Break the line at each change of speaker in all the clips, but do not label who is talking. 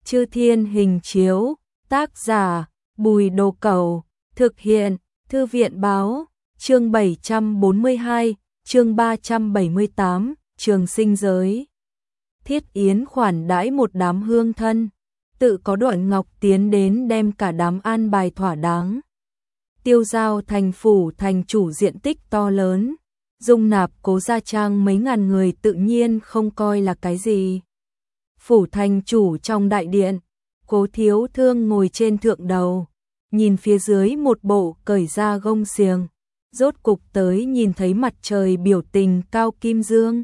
Chư Thiên Hình Chiếu, tác giả Bùi Đồ Cẩu, thực hiện Thư viện Báo, chương 742, chương 378, Trường Sinh Giới. Thiết Yến khoản đãi một đám hương thân, tự có Đoạn Ngọc tiến đến đem cả đám an bài thỏa đáng. Tiêu Giao thành phủ thành chủ diện tích to lớn, dung nạp Cố Gia Trang mấy ngàn người tự nhiên không coi là cái gì. Phủ thành chủ trong đại điện, Cố Thiếu Thương ngồi trên thượng đầu, nhìn phía dưới một bộ cởi ra gông xiềng, rốt cục tới nhìn thấy mặt trời biểu tình Cao Kim Dương.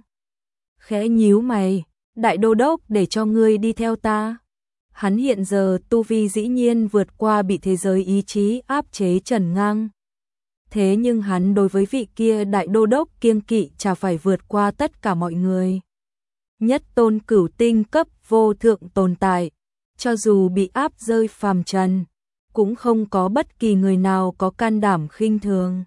Khẽ nhíu mày, đại đô đốc để cho ngươi đi theo ta. Hắn hiện giờ tu vi dĩ nhiên vượt qua bị thế giới ý chí áp chế trần ngang. Thế nhưng hắn đối với vị kia đại đô đốc kiêng kỵ chả phải vượt qua tất cả mọi người. Nhất tôn cửu tinh cấp vô thượng tồn tại, cho dù bị áp rơi phàm trần, cũng không có bất kỳ người nào có can đảm khinh thường.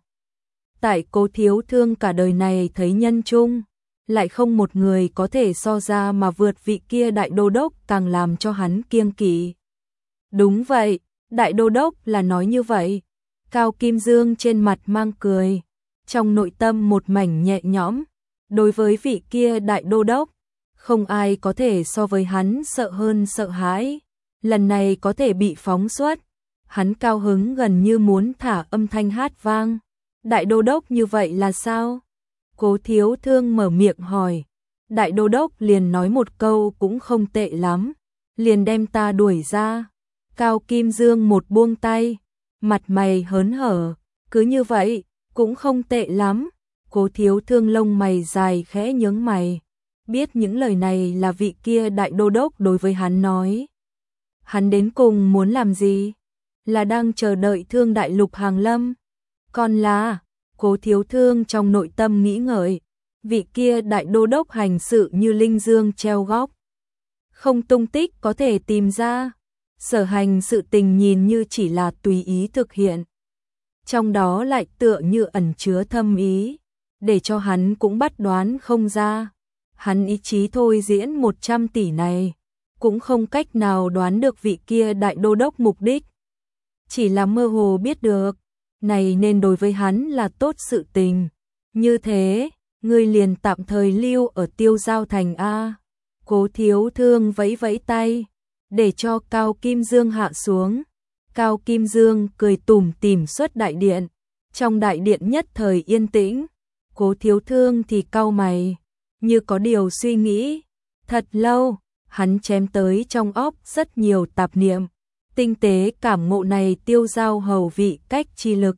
Tại Cố Thiếu Thương cả đời này thấy nhân chung, lại không một người có thể so ra mà vượt vị kia đại đô đốc, càng làm cho hắn kiêng kỵ. Đúng vậy, đại đô đốc là nói như vậy. Cao Kim Dương trên mặt mang cười, trong nội tâm một mảnh nhẹ nhõm. Đối với vị kia đại đô đốc, không ai có thể so với hắn sợ hơn sợ hãi. Lần này có thể bị phóng xuất, hắn cao hứng gần như muốn thả âm thanh hát vang. Đại đô đốc như vậy là sao? Cố Thiếu Thương mở miệng hỏi. Đại đô đốc liền nói một câu cũng không tệ lắm, liền đem ta đuổi ra. Cao Kim Dương một buông tay, mặt mày hớn hở, cứ như vậy, cũng không tệ lắm. Cố Thiếu Thương lông mày dài khẽ nhướng mày, biết những lời này là vị kia đại đô đốc đối với hắn nói. Hắn đến cùng muốn làm gì? Là đang chờ đợi Thương Đại Lục hàng lâm? Còn là, Cố Thiếu Thương trong nội tâm nghĩ ngợi, vị kia đại đô đốc hành sự như linh dương treo góc, không tung tích có thể tìm ra, sở hành sự tình nhìn như chỉ là tùy ý thực hiện, trong đó lại tựa như ẩn chứa thâm ý, để cho hắn cũng bắt đoán không ra. Hắn ý chí thôi diễn 100 tỷ này, cũng không cách nào đoán được vị kia đại đô đốc mục đích, chỉ là mơ hồ biết được, này nên đối với hắn là tốt sự tình. Như thế, ngươi liền tạm thời lưu ở Tiêu Giao thành A. Cố Thiếu Thương vẫy vẫy tay, để cho Cao Kim Dương hạ xuống. Cao Kim Dương cười tủm tỉm xuất đại điện, trong đại điện nhất thời yên tĩnh. Cố Thiếu Thương thì cau mày, như có điều suy nghĩ. Thật lâu, hắn chém tới trong óc rất nhiều tạp niệm, tinh tế cảm ngộ này Tiêu Giao hầu vị cách chi lực.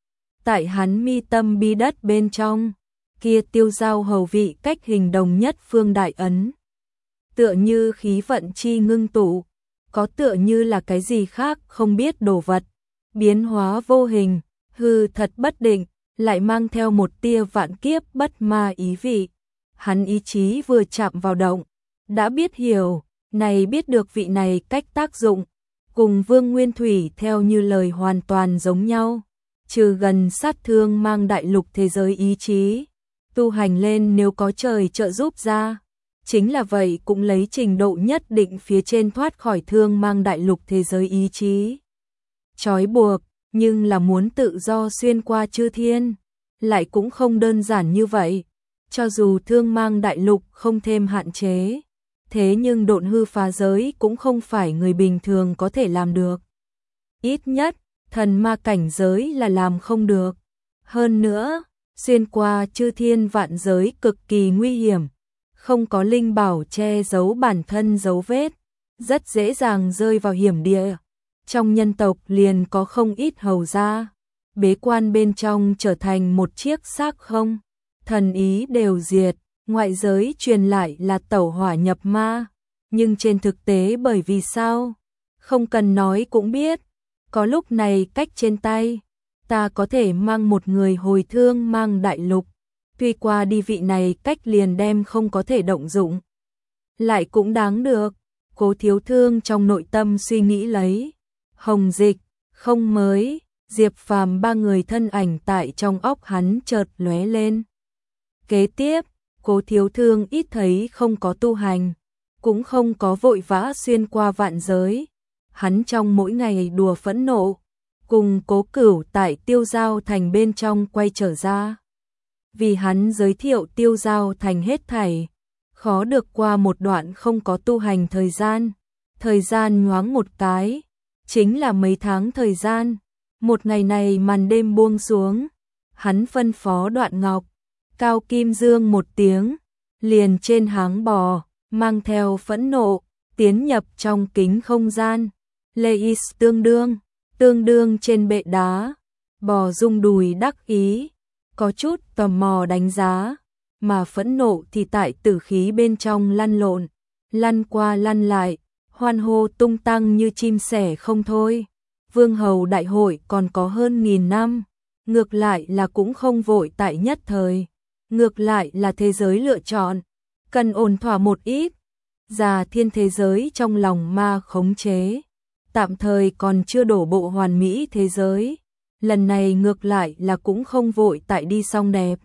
Tại hắn mi tâm bi đất bên trong, kia Tiêu Giao hầu vị cách hình đồng nhất phương đại ấn. Tựa như khí vận chi ngưng tụ, có tựa như là cái gì khác không biết đồ vật, biến hóa vô hình, hư thật bất định, lại mang theo một tia vạn kiếp bất ma ý vị. Hắn ý chí vừa chạm vào động, đã biết hiểu, này biết được vị này cách tác dụng, cùng Vương Nguyên Thủy theo như lời hoàn toàn giống nhau, trừ gần sát thương mang đại lục thế giới ý chí, tu hành lên nếu có trời trợ giúp ra, chính là vậy cũng lấy trình độ nhất định phía trên thoát khỏi thương mang đại lục thế giới ý chí. Trói buộc, nhưng là muốn tự do xuyên qua chư thiên, lại cũng không đơn giản như vậy, cho dù thương mang đại lục không thêm hạn chế. Thế nhưng độn hư phá giới cũng không phải người bình thường có thể làm được. Ít nhất, thần ma cảnh giới là làm không được. Hơn nữa, xuyên qua chư thiên vạn giới cực kỳ nguy hiểm, không có linh bảo che giấu bản thân dấu vết, rất dễ dàng rơi vào hiểm địa. Trong nhân tộc liền có không ít hầu gia, bế quan bên trong trở thành một chiếc xác không, thần ý đều diệt. Ngoại giới truyền lại là tẩu hỏa nhập ma, nhưng trên thực tế bởi vì sao? Không cần nói cũng biết, có lúc này cách trên tay, ta có thể mang một người hồi thương mang đại lục, tuy qua đi vị này cách liền đem không có thể động dụng. Lại cũng đáng được, Cố Thiếu Thương trong nội tâm suy nghĩ lấy, Hồng Dịch, không mới, Diệp Phàm ba người thân ảnh tại trong óc hắn chợt lóe lên. Kế tiếp, Cố Thiếu Thương ít thấy không có tu hành, cũng không có vội vã xuyên qua vạn giới. Hắn trong mỗi ngày đùa phẫn nộ, cùng Cố Cửu tại Tiêu Giao Thành bên trong quay trở ra. Vì hắn giới thiệu Tiêu Giao Thành hết thảy, khó được qua một đoạn không có tu hành thời gian nhoáng một cái, chính là mấy tháng thời gian. Một ngày này màn đêm buông xuống, hắn phân phó Đoạn Ngọc, Cao Kim Dương một tiếng, liền trên háng bò, mang theo phẫn nộ, tiến nhập trong kính không gian. Leis tương đương trên bệ đá, bò rung đùi đắc ý, có chút tò mò đánh giá, mà phẫn nộ thì tại tử khí bên trong lăn lộn, lăn qua lăn lại, hoan hô tung tăng như chim sẻ không thôi. Vương hầu đại hội còn có hơn 1000 năm, ngược lại là cũng không vội tại nhất thời, ngược lại là thế giới lựa chọn, cần ổn thỏa một ít. Già thiên thế giới trong lòng ma khống chế, tạm thời còn chưa đổ bộ hoàn mỹ thế giới, lần này ngược lại là cũng không vội tại đi xong đẹp.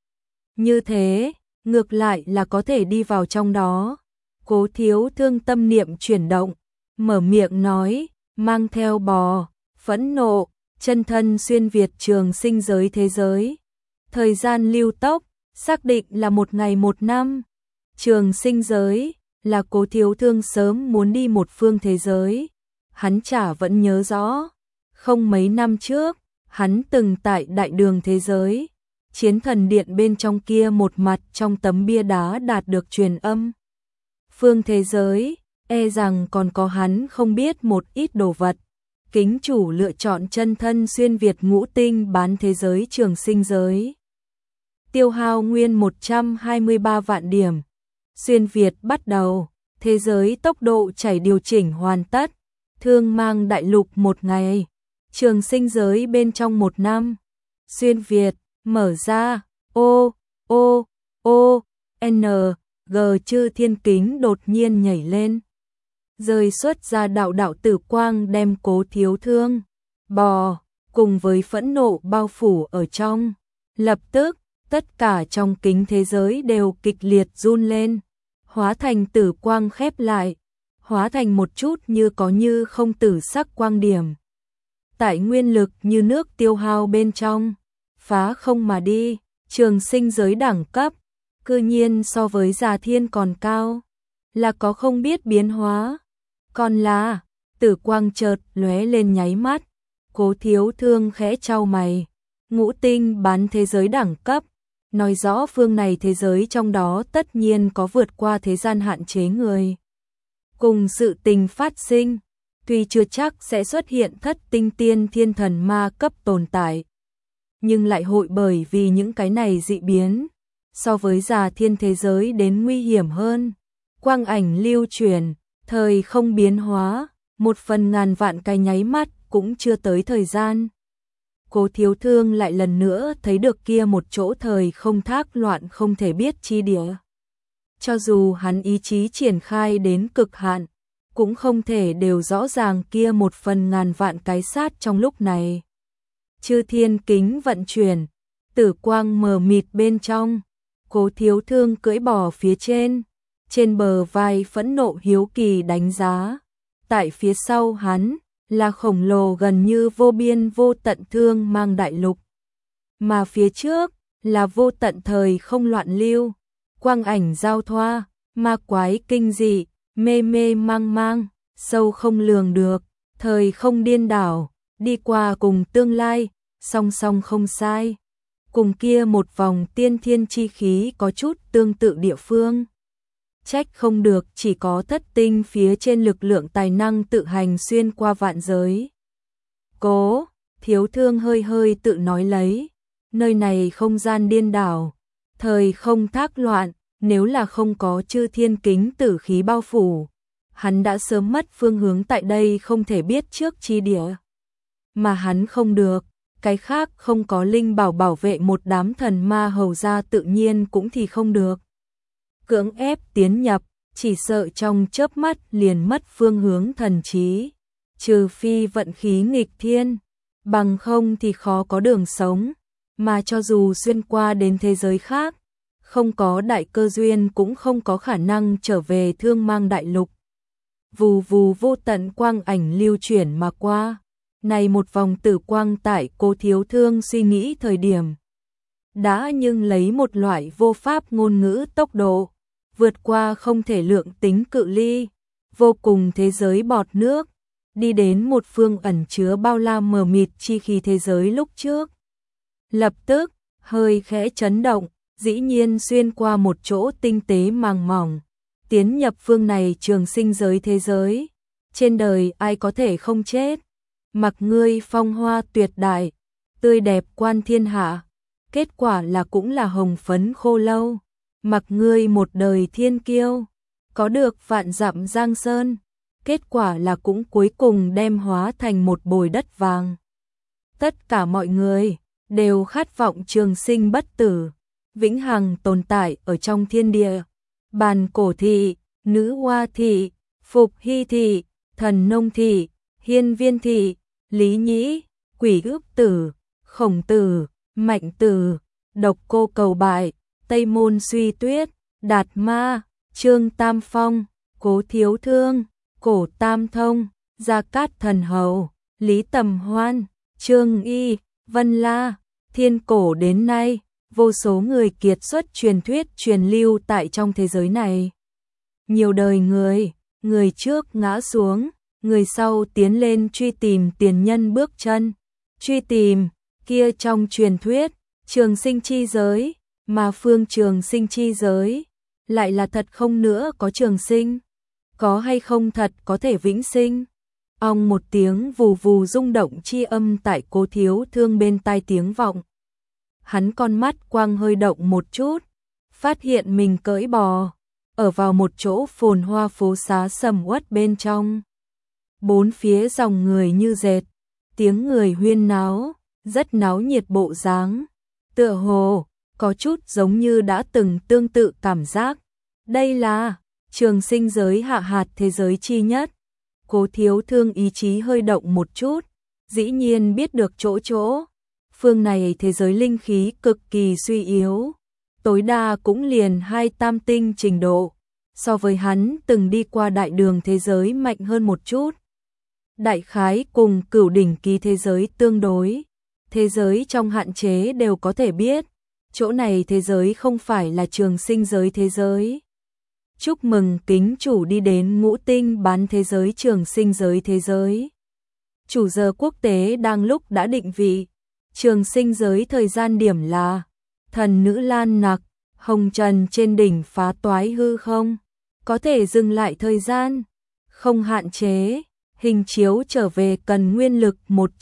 Như thế, ngược lại là có thể đi vào trong đó. Cố Thiếu Thương tâm niệm chuyển động, mở miệng nói, mang theo bò, phẫn nộ, chân thân xuyên việt trường sinh giới thế giới. Thời gian lưu tốc, xác định là một ngày một năm. Trường sinh giới là Cố Thiếu Thương sớm muốn đi một phương thế giới. Hắn chả vẫn nhớ rõ, không mấy năm trước, hắn từng tại đại đường thế giới, chiến thần điện bên trong kia một mặt trong tấm bia đá đạt được truyền âm. Phương thế giới, e rằng còn có hắn không biết một ít đồ vật. Kính chủ lựa chọn chân thân xuyên việt ngũ tinh bán thế giới trường sinh giới. Tiêu hao nguyên 123 vạn điểm. Xuyên việt bắt đầu, thế giới tốc độ chảy điều chỉnh hoàn tất. Thương mang đại lục một ngày, trường sinh giới bên trong một năm. Xuyên việt, mở ra, G chư thiên kính đột nhiên nhảy lên. Rơi xuất ra đạo đạo tử quang đem Cố Thiếu Thương, bò, cùng với phẫn nộ bao phủ ở trong. Lập tức, tất cả trong kính thế giới đều kịch liệt run lên, hóa thành tử quang khép lại, hóa thành một chút như có như không tử sắc quang điểm. Tại nguyên lực như nước tiêu hao bên trong, phá không mà đi, trường sinh giới đẳng cấp, cư nhiên so với Già Thiên còn cao, là có không biết biến hóa. Còn là, tử quang chợt lóe lên nháy mắt, Cố Thiếu Thương khẽ chau mày, ngũ tinh bán thế giới đẳng cấp, nói rõ phương này thế giới trong đó tất nhiên có vượt qua thế gian hạn chế người. Cùng sự tình phát sinh, tuy chưa chắc sẽ xuất hiện thất tinh tiên thiên thần ma cấp tồn tại, nhưng lại hội bởi vì những cái này dị biến, so với Già Thiên thế giới đến nguy hiểm hơn. Quang ảnh lưu chuyển, thời không biến hóa, một phần ngàn vạn cái nháy mắt cũng chưa tới thời gian. Cố Thiếu Thương lại lần nữa thấy được kia một chỗ thời không thác loạn không thể biết chi địa. Cho dù hắn ý chí triển khai đến cực hạn, cũng không thể đều rõ ràng kia một phần ngàn vạn cái sát trong lúc này. Chư thiên kính vận chuyển, tử quang mờ mịt bên trong, Cố Thiếu Thương cưỡi bò phía trên bờ vai phẫn nộ hiếu kỳ đánh giá. Tại phía sau hắn, là khổng lồ gần như vô biên vô tận thương mang đại lục. Mà phía trước, là vô tận thời không loạn lưu, quang ảnh giao thoa, ma quái kinh dị, mê mê mang mang, sâu không lường được, thời không điên đảo, đi qua cùng tương lai, song song không sai. Cùng kia một vòng tiên thiên chi khí có chút tương tự địa phương. Trách không được chỉ có thất tinh phía trên lực lượng tài năng tự hành xuyên qua vạn giới. Cố Thiếu Thương hơi hơi tự nói lấy, nơi này không gian điên đảo, thời không thác loạn, nếu là không có chư thiên kính tử khí bao phủ, hắn đã sớm mất phương hướng tại đây không thể biết trước chi địa. Mà hắn không được, cái khác không có linh bảo bảo vệ một đám thần ma hầu ra tự nhiên cũng thì không được. Cưỡng ép tiến nhập, chỉ sợ trong chớp mắt liền mất phương hướng thần trí, trừ phi vận khí nghịch thiên, bằng không thì khó có đường sống, mà cho dù xuyên qua đến thế giới khác, không có đại cơ duyên cũng không có khả năng trở về Thương Mang đại lục. Vù vù vô tận quang ảnh lưu chuyển mà qua. Này một vòng tử quang tại Cố Thiếu Thương suy nghĩ thời điểm. Đã nhưng lấy một loại vô pháp ngôn ngữ tốc độ, vượt qua không thể lượng tính cự ly, vô cùng thế giới bọt nước, đi đến một phương ẩn chứa bao la mờ mịt chi khí thế giới lúc trước. Lập tức, hơi khẽ chấn động, dĩ nhiên xuyên qua một chỗ tinh tế màng mỏng, tiến nhập phương này trường sinh giới thế giới. Trên đời ai có thể không chết, mặc ngươi phong hoa tuyệt đại, tươi đẹp quan thiên hạ, kết quả là cũng là hồng phấn khô lâu, mặc ngươi một đời thiên kiêu, có được vạn dặm giang sơn, kết quả là cũng cuối cùng đem hóa thành một bồi đất vàng. Tất cả mọi người đều khát vọng trường sinh bất tử, vĩnh hằng tồn tại ở trong thiên địa. Bàn Cổ thị, Nữ Hoa thị, Phục Hy thị, Thần Nông thị, Hiên Viên thị, Lý Nhĩ, Quỷ Ước tử, Khổng tử, Mạnh tử, Độc Cô cầu bại, Tây Môn Suy Tuyết, Đạt Ma, Trương Tam Phong, Cố Thiếu Thương, Cổ Tam Thông, Gia Cát Thần Hầu, Lý Tầm Hoan, Trương Y, Vân La. Thiên cổ đến nay, vô số người kiệt xuất truyền thuyết truyền lưu tại trong thế giới này. Nhiều đời người trước ngã xuống, người sau tiến lên truy tìm tiền nhân bước chân, truy tìm kia trong truyền thuyết trường sinh chi giới, mà phương trường sinh chi giới lại là thật không nữa có trường sinh, có hay không thật có thể vĩnh sinh. Ong một tiếng vù vù rung động chi âm tại Cố Thiếu Thương bên tai tiếng vọng. Hắn con mắt quang hơi động một chút, phát hiện mình cưỡi bò, ở vào một chỗ phồn hoa phố xá sầm uất bên trong. Bốn phía dòng người như dệt, tiếng người huyên náo, rất náo nhiệt bộ dáng, tựa hồ có chút giống như đã từng tương tự cảm giác. Đây là trường sinh giới hạ hạt thế giới chi nhất. Cố Thiếu Thương ý chí hơi động một chút, dĩ nhiên biết được chỗ phương này thế giới linh khí cực kỳ suy yếu, tối đa cũng liền 2 tam tinh trình độ, so với hắn từng đi qua đại đường thế giới mạnh hơn một chút. Đại khái cùng cửu đỉnh ký thế giới tương đối, thế giới trong hạn chế đều có thể biết, chỗ này thế giới không phải là trường sinh giới thế giới. Chúc mừng kính chủ đi đến ngũ tinh bán thế giới trường sinh giới thế giới. Chủ giờ quốc tế đang lúc đã định vị. Trường sinh giới thời gian điểm là thần nữ Lan Nặc, hồng trần trên đỉnh phá toái hư không. Có thể dừng lại thời gian, không hạn chế. Hình chiếu trở về cần nguyên lực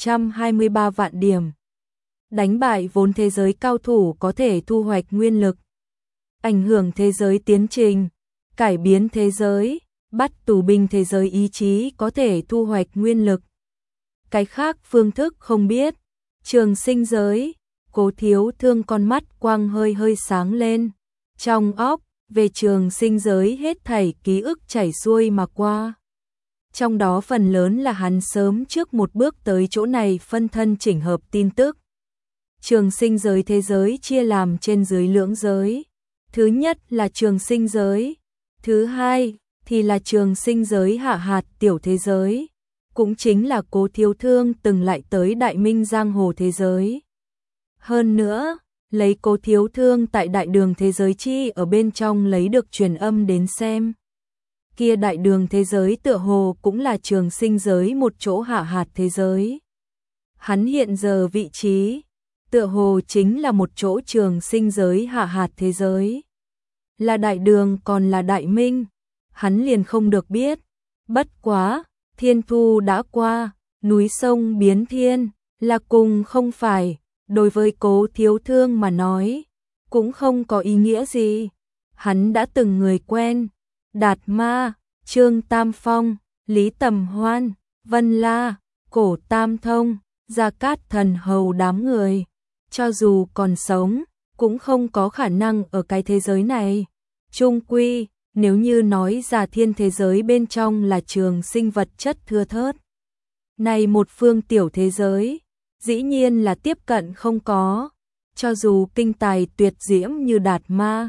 123 vạn điểm. Đánh bại vốn thế giới cao thủ có thể thu hoạch nguyên lực. Ảnh hưởng thế giới tiến trình. Cải biến thế giới, bắt tù binh thế giới ý chí có thể thu hoạch nguyên lực. Cái khác phương thức không biết. Trường sinh giới, Cố Thiếu Thương con mắt quang hơi hơi sáng lên. Trong óc, về trường sinh giới hết thảy ký ức chảy xuôi mà qua. Trong đó phần lớn là hắn sớm trước một bước tới chỗ này phân thân chỉnh hợp tin tức. Trường sinh giới thế giới chia làm trên dưới lưỡng giới. Thứ nhất là trường sinh giới. Thứ hai thì là trường sinh giới hạ hạt tiểu thế giới, cũng chính là Cố Thiếu Thương từng lại tới Đại Minh giang hồ thế giới. Hơn nữa, lấy Cố Thiếu Thương tại đại đường thế giới chi ở bên trong lấy được truyền âm đến xem. Kia đại đường thế giới tựa hồ cũng là trường sinh giới một chỗ hạ hạt thế giới. Hắn hiện giờ vị trí, tựa hồ chính là một chỗ trường sinh giới hạ hạt thế giới. Là đại đường còn là Đại Minh, hắn liền không được biết. Bất quá, thiên thu đã qua, núi sông biến thiên, là cùng không phải, đối với Cố Thiếu Thương mà nói, cũng không có ý nghĩa gì. Hắn đã từng người quen, Đạt Ma, Trương Tam Phong, Lý Tầm Hoan, Vân La, Cổ Tam Thông, Gia Cát Thần Hầu đám người, cho dù còn sống, cũng không có khả năng ở cái thế giới này. Chung quy, nếu như nói giả thiên thế giới bên trong là trường sinh vật chất thưa thớt. Này một phương tiểu thế giới, dĩ nhiên là tiếp cận không có. Cho dù kinh tài tuyệt diễm như Đạt Ma,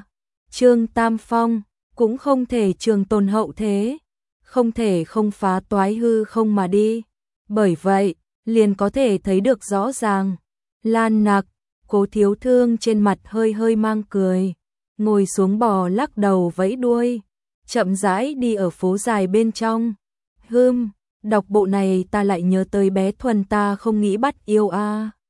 Trương Tam Phong, cũng không thể trường tồn hậu thế, không thể không phá toái hư không mà đi. Bởi vậy, liền có thể thấy được rõ ràng. Lan Nặc, Cố Thiếu Thương trên mặt hơi hơi mang cười, ngồi xuống bò lắc đầu vẫy đuôi, chậm rãi đi ở phố dài bên trong. Đọc bộ này ta lại nhớ tới bé Thuần ta không nghĩ bắt yêu a.